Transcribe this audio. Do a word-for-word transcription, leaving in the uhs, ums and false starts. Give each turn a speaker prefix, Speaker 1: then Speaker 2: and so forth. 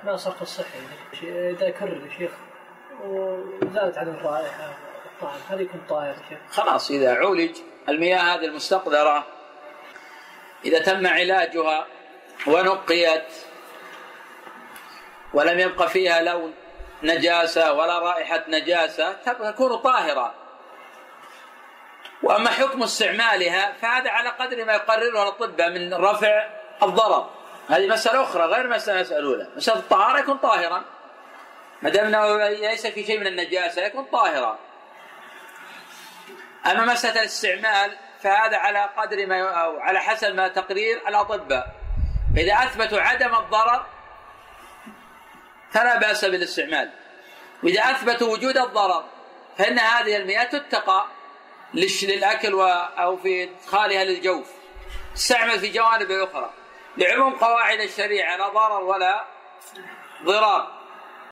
Speaker 1: ما صرف الصحي إذا كرر يا شيخ وزادت عن الرائحة الطعم هل يكون طاهر يا شيخ؟
Speaker 2: خلاص إذا عولج المياه هذه المستقذرة إذا تم علاجها ونقيت ولم يبقى فيها لون نجاسة ولا رائحة نجاسة تكون طاهرة. وأما حكم استعمالها فهذا على قدر ما يقرره الأطباء من رفع الضرر، هذه مسألة أخرى غير مسألة الأولى. مسألة الطهارة يكون طاهرا ما دام أنه ليس في شيء من النجاسة يكون طاهرا. أما مسألة الاستعمال فهذا على قدر ما أو على حسب ما تقرير الأطباء، إذا أثبتوا عدم الضرر فلا بأس بالاستعمال، وإذا أثبتوا وجود الضرر فإن هذه المياه تتقى للأكل أو في إدخالها للجوف، تستعمل في جوانب أخرى لعموم قواعد الشريعة لا ضرر ولا ضرار.